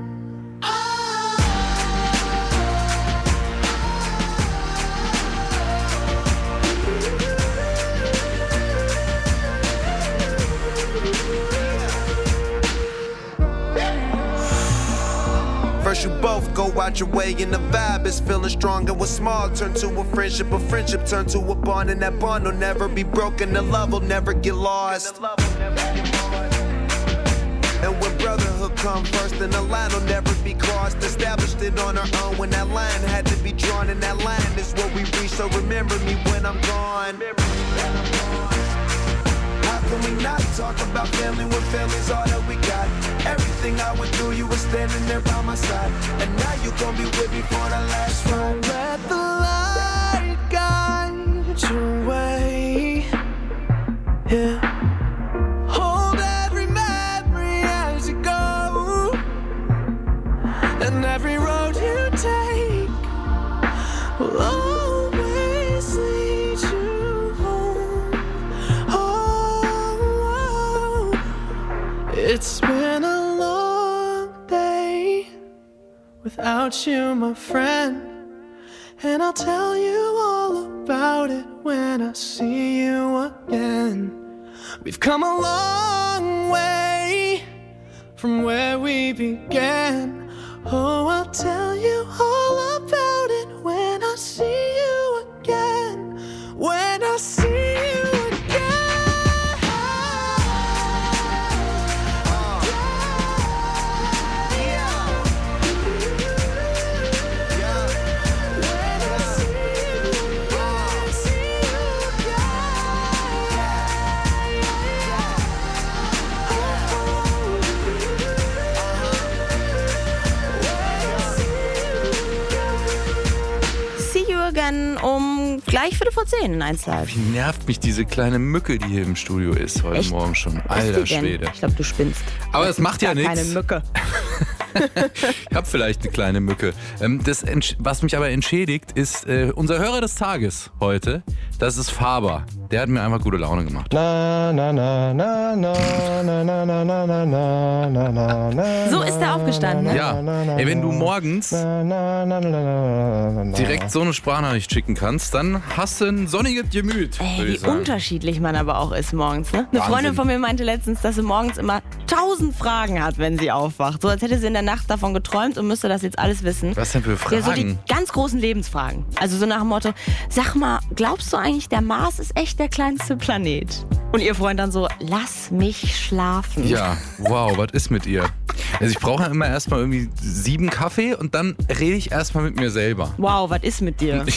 First you both go out your way and the vibe is feeling strong. And what's small turn to a friendship, a friendship turn to a bond. And that bond will never be broken, the love will never get lost. And when brotherhood come first, then the line will never be crossed. Established it on our own when that line had to be drawn. And that line is what we reach, so remember me when I'm gone. How can we not talk about family when family's all that we got? Everything I went through, you were standing there by my side. And now you gon' be with me for the last ride. Let the light guide your way. Yeah. Hold every memory as you go. And every road you take will always lead you home. Oh, it's been a long day without you, my friend. And I'll tell you all about it when I see you again. We've come a long way from where we began. Oh, I'll tell you all about it when I see you again. When I see you um gleich Viertel vor zehn in eins Live. Wie nervt mich diese kleine Mücke, die hier im Studio ist heute Echt? Morgen schon. Alter Schwede. Ich glaube, du spinnst. Aber das macht ja nichts. Keine Mücke. Ich habe vielleicht eine kleine Mücke. Das, was mich aber entschädigt, ist äh, unser Hörer des Tages heute. Das ist Faber. Der hat mir einfach gute Laune gemacht. Na, na, na, na, na, na, na, na, na, na, na, na, na. So ist er aufgestanden, ne? Ja. Ey, wenn du morgens direkt so eine Sprachnachricht schicken kannst, dann hast du ein sonniges Gemüt. Ey, wie unterschiedlich man aber auch ist morgens, ne? Eine Wahnsinn. Freundin von mir meinte letztens, dass sie morgens immer tausend Fragen hat, wenn sie aufwacht. So als hätte sie in der Nacht davon geträumt und müsste das jetzt alles wissen. Was denn für Fragen? Ja, so die ganz großen Lebensfragen. Also so nach dem Motto, sag mal, glaubst du eigentlich, der Mars ist echt der kleinste Planet? Und ihr Freund dann so, lass mich schlafen. Ja, wow, was ist mit ihr? Also ich brauche ja immer erstmal irgendwie sieben Kaffee und dann rede ich erstmal mit mir selber. Wow, was ist mit dir?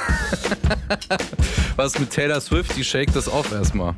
Was mit Taylor Swift? Die shake das off erstmal.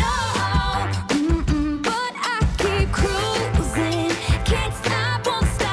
Can't stop, won't stop.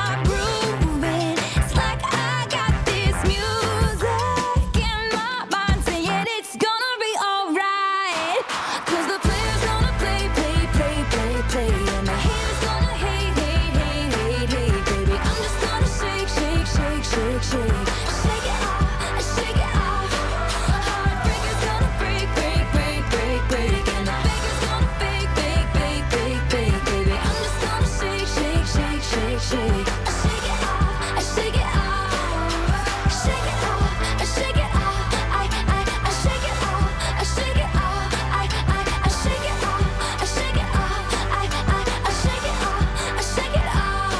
shake. I shake it off, I shake it off. Shake it off, I shake it off. I, I, I shake it off, I shake it off. I, I, I shake it off, I shake it off. I, I, I shake it off, I shake it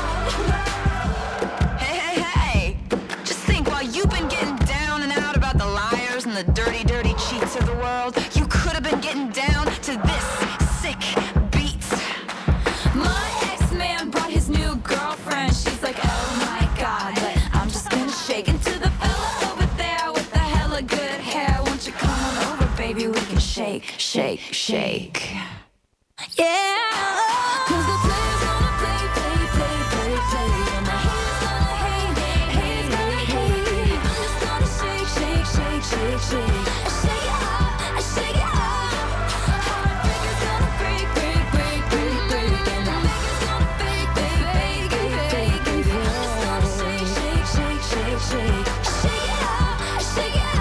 off. Hey, hey, hey! Just think, while you've been getting down and out about the liars and the dirty, dirty cheats of the world, you could have been getting down to this sick beat. My ex-man brought his new girlfriend. She's like, oh my god, but I'm just gonna shake into the fella over there with the hella good hair. Won't you come on over, baby? We can shake, shake, shake. Yeah. Cause the player's gonna play, play, play, play, play. And the haters gonna hate, hate, hate, hate. I'm just gonna shake, shake, shake, shake, shake. I shake it off, I shake it off. Heartbreaker's gonna break, break, break, break, break. And the maker's gonna fake, fake, fake, fake, fake. I'm just gonna shake, shake, shake, shake, shake. I shake it off, I shake it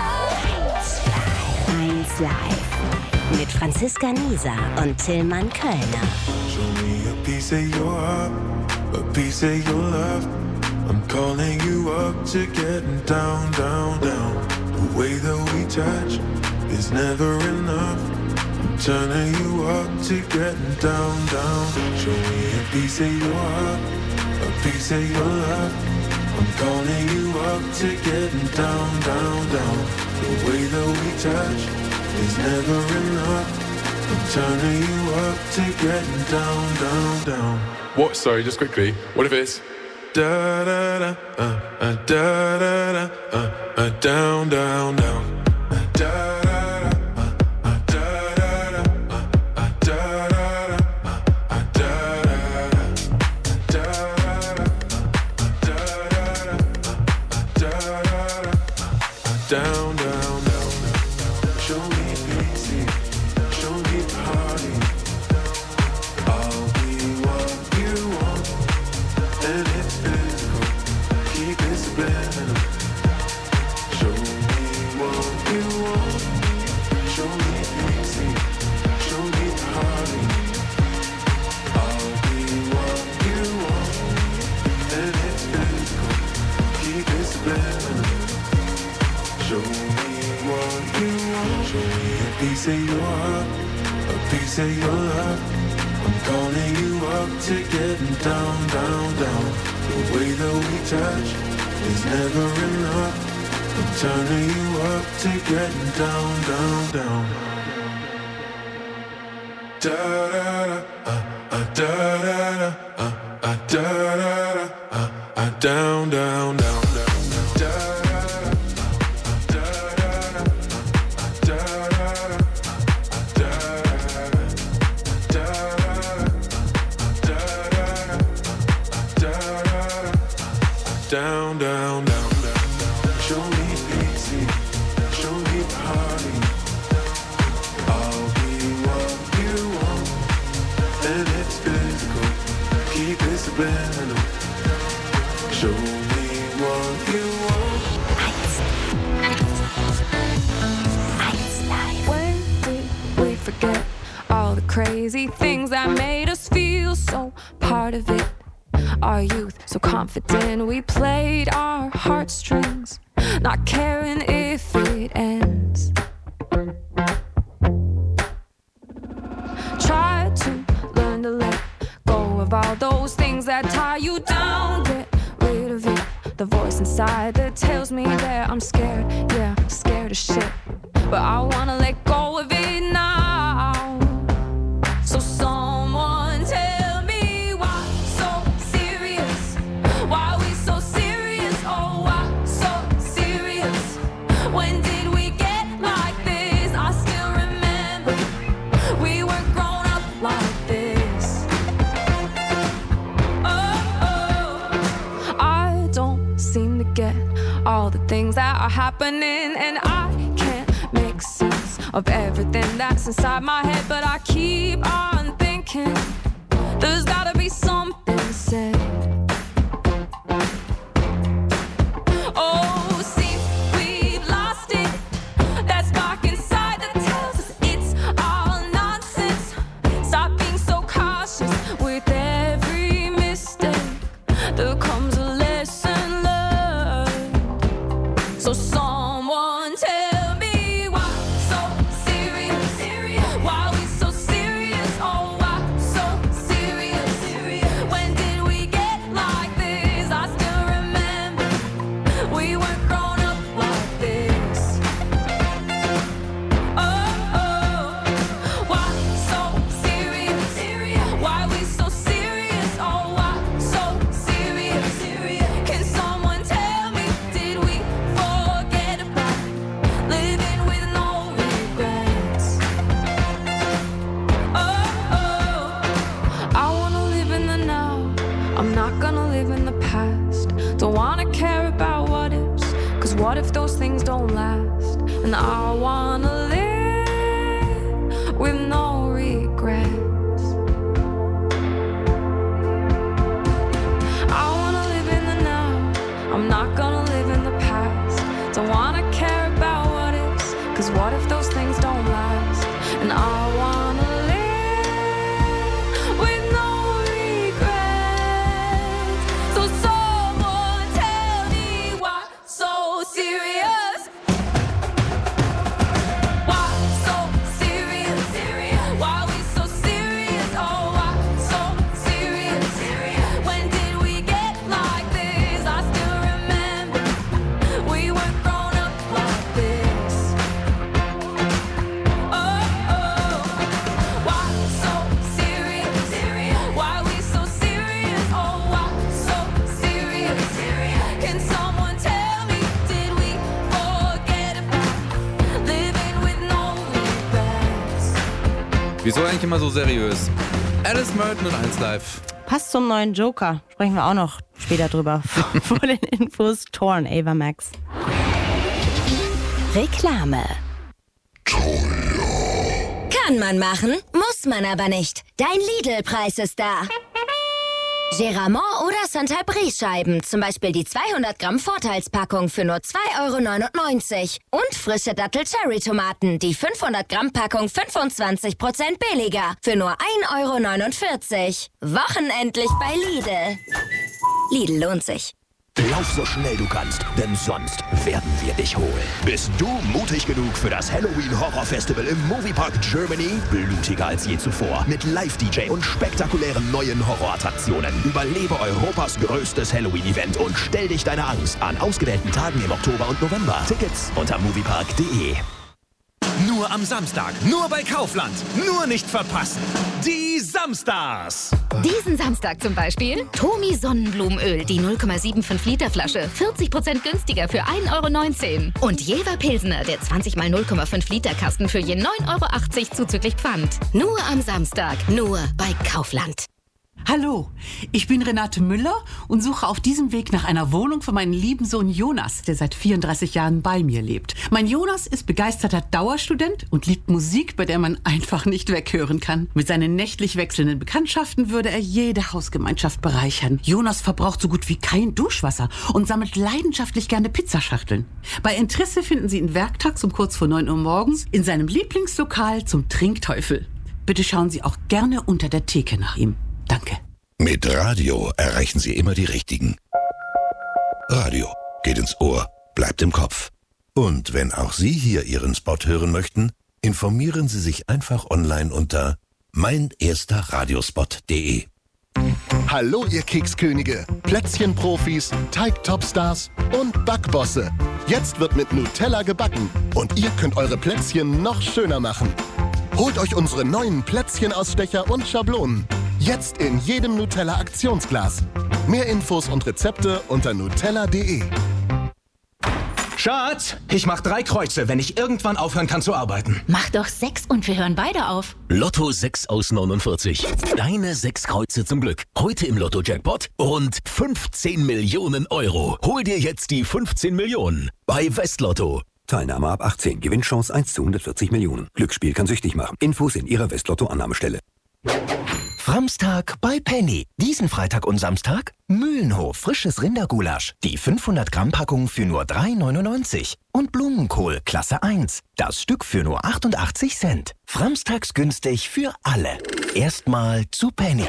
off. eins Live mit Franziska Nieser und Tillmann Kölner. Show me a piece of your heart, a piece of your love. I'm calling you up to getting down, down, down. The way that we touch is never enough. I'm turning you up to getting down, down. Show me a piece of your heart, a piece of your love. I'm calling you up to getting down, down, down. The way that we touch is never enough. I'm turning you up to getting down, down, down. What? Sorry, just quickly. What if it's da da da uh, uh, da da da uh, uh, down, down, down. Uh, da da da uh, uh, da da da uh, uh, da da da uh, uh, da da da da da da da da da down, down, down. Show me easy, show me party. I'll be what you want, and it's physical. Keep it subliminal. Show me what you want. Show me easy, show me party. I'll be what you want, and it's physical. Keep it subliminal. Show me what you want. Show me a piece of your heart, a piece of your love. I'm calling you up to getting down, down, down. The way that we touch is never enough. I'm turning you up to getting down, down, down. Da da da, uh, uh, da da da, uh, uh, da da da, uh, uh, down, down, down, down, down. Da, down, down, down, down. Show me easy, show me party. I'll be what you want, and it's physical. Keep it subliminal. Show me what you want. When did we forget all the crazy things that made us feel so part of it? Our youth, so confident, we played our heartstrings, not caring if it ends. Try to learn to let go of all those things that tie you down. Get rid of it, the voice inside that tells me that I'm scared, yeah, scared of shit. But I wanna let go of it now. So someone tell me why so serious? Why we so serious? Oh, why so serious? When did we get like this? I still remember we weren't grown up like this. Oh, oh. I don't seem to get all the things that are happening, and I can't make sense of everything that's inside my head, but I keep on thinking there's gotta be something said. Oh, seems we've lost it. That spark inside that tells us it's all nonsense. Stop being so cautious with every mistake. The not gonna live in the past. Don't wanna care about what ifs, cause what if those things don't last? And I wanna live with no regrets. I wanna live in the now, I'm not gonna live in the past. Don't wanna care about what ifs, cause what if those things don't last? And I wanna live with no regrets. So someone tell me why so serious? Why so serious? Why we so serious? Oh, why so serious? When did we get like this? I still remember we weren't grown up like this. Oh, oh. Why so serious? Why we so serious? Oh, why so serious? Can someone tell me, did we forget about living with no regrets? Wieso eigentlich immer so seriös? Alice Merton und eins Live. Passt zum neuen Joker. Sprechen wir auch noch später drüber. Vor den Infos Torn, Ava Max. Reklame. Kann man machen, muss man aber nicht. Dein Lidl-Preis ist da. Geramont oder Saint-Albry-Scheiben, zum Beispiel die zweihundert Gramm Vorteilspackung für nur zwei Euro neunundneunzig. Und frische Dattel-Cherry-Tomaten, die fünfhundert Gramm Packung fünfundzwanzig Prozent billiger, für nur ein Euro neunundvierzig. Wochenendlich bei Lidl. Lidl lohnt sich. Lauf so schnell du kannst, denn sonst werden wir dich holen. Bist du mutig genug für das Halloween Horror Festival im Moviepark Germany? Blutiger als je zuvor. Mit Live-D J und spektakulären neuen Horrorattraktionen. Überlebe Europas größtes Halloween-Event und stell dich deiner Angst an ausgewählten Tagen im Oktober und November. Tickets unter moviepark punkt de. Nur am Samstag, nur bei Kaufland, nur nicht verpassen. Die Samstars. Diesen Samstag zum Beispiel Tomi Sonnenblumenöl, die null Komma fünfundsiebzig Liter Flasche, vierzig Prozent günstiger für ein Euro neunzehn. Und Jever Pilsner, der zwanzig mal null Komma fünf Liter Kasten für je neun Euro achtzig zuzüglich Pfand. Nur am Samstag, nur bei Kaufland. Hallo, ich bin Renate Müller und suche auf diesem Weg nach einer Wohnung für meinen lieben Sohn Jonas, der seit vierunddreißig Jahren bei mir lebt. Mein Jonas ist begeisterter Dauerstudent und liebt Musik, bei der man einfach nicht weghören kann. Mit seinen nächtlich wechselnden Bekanntschaften würde er jede Hausgemeinschaft bereichern. Jonas verbraucht so gut wie kein Duschwasser und sammelt leidenschaftlich gerne Pizzaschachteln. Bei Interesse finden Sie ihn werktags um kurz vor neun Uhr morgens in seinem Lieblingslokal zum Trinkteufel. Bitte schauen Sie auch gerne unter der Theke nach ihm. Danke. Mit Radio erreichen Sie immer die Richtigen. Radio geht ins Ohr, bleibt im Kopf. Und wenn auch Sie hier Ihren Spot hören möchten, informieren Sie sich einfach online unter mein erster radiospot punkt de. Hallo ihr Kekskönige, Plätzchenprofis, Teigtopstars und Backbosse. Jetzt wird mit Nutella gebacken und ihr könnt eure Plätzchen noch schöner machen. Holt euch unsere neuen Plätzchenausstecher und Schablonen. Jetzt in jedem Nutella-Aktionsglas. Mehr Infos und Rezepte unter nutella punkt de. Schatz, ich mach drei Kreuze, wenn ich irgendwann aufhören kann zu arbeiten. Mach doch sechs und wir hören beide auf. Lotto sechs aus neunundvierzig. Deine sechs Kreuze zum Glück. Heute im Lotto-Jackpot und fünfzehn Millionen Euro. Hol dir jetzt die fünfzehn Millionen bei Westlotto. Teilnahme ab achtzehn. Gewinnchance eins zu hundertvierzig Millionen. Glücksspiel kann süchtig machen. Infos in Ihrer Westlotto-Annahmestelle. Framstag bei Penny. Diesen Freitag und Samstag Mühlenhof frisches Rindergulasch. Die fünfhundert Gramm Packung für nur drei neunundneunzig. Und Blumenkohl Klasse eins. Das Stück für nur achtundachtzig Cent. Framstags günstig für alle. Erstmal zu Penny.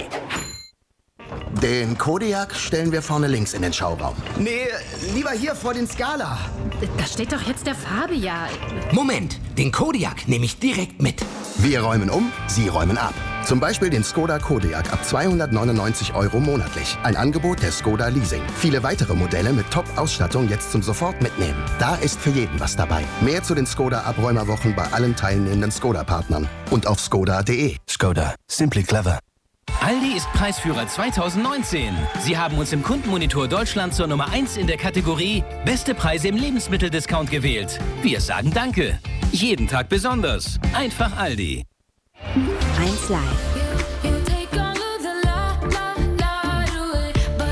Den Kodiak stellen wir vorne links in den Schauraum. Nee, lieber hier vor den Scala. Da steht doch jetzt der Fabia. Moment, den Kodiak nehme ich direkt mit. Wir räumen um, Sie räumen ab. Zum Beispiel den Skoda Kodiaq ab zweihundertneunundneunzig Euro monatlich. Ein Angebot der Skoda Leasing. Viele weitere Modelle mit Top-Ausstattung jetzt zum Sofort mitnehmen. Da ist für jeden was dabei. Mehr zu den Skoda-Abräumerwochen bei allen teilnehmenden Skoda-Partnern. Und auf skoda punkt de. Skoda. Simply clever. Aldi ist Preisführer zweitausendneunzehn. Sie haben uns im Kundenmonitor Deutschland zur Nummer eins in der Kategorie Beste Preise im Lebensmitteldiscount gewählt. Wir sagen Danke. Jeden Tag besonders. Einfach Aldi. eins Live.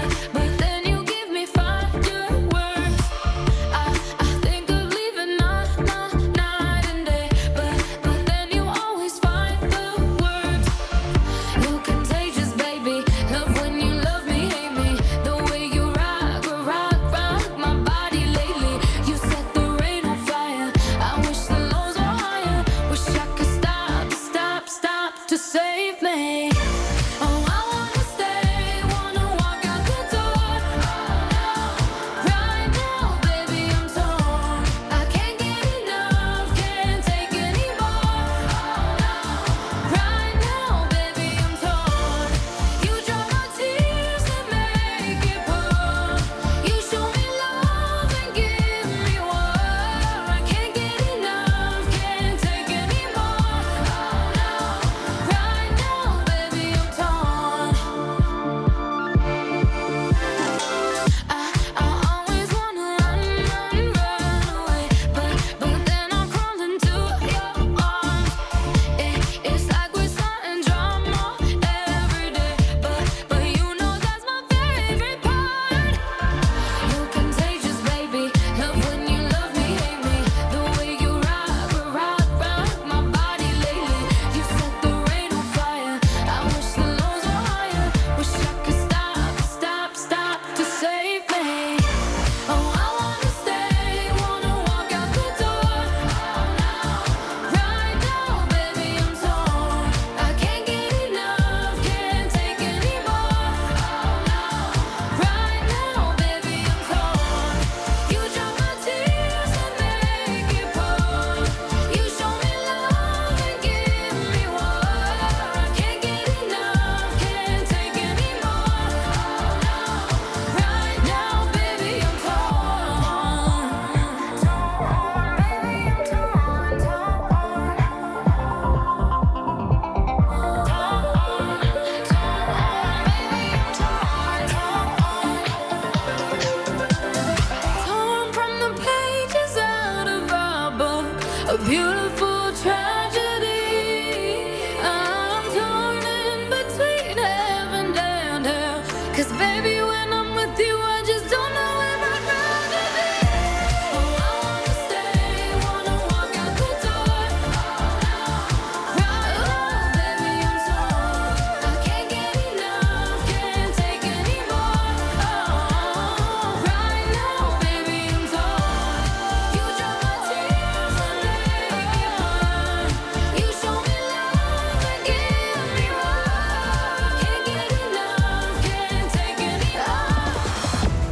Baby, when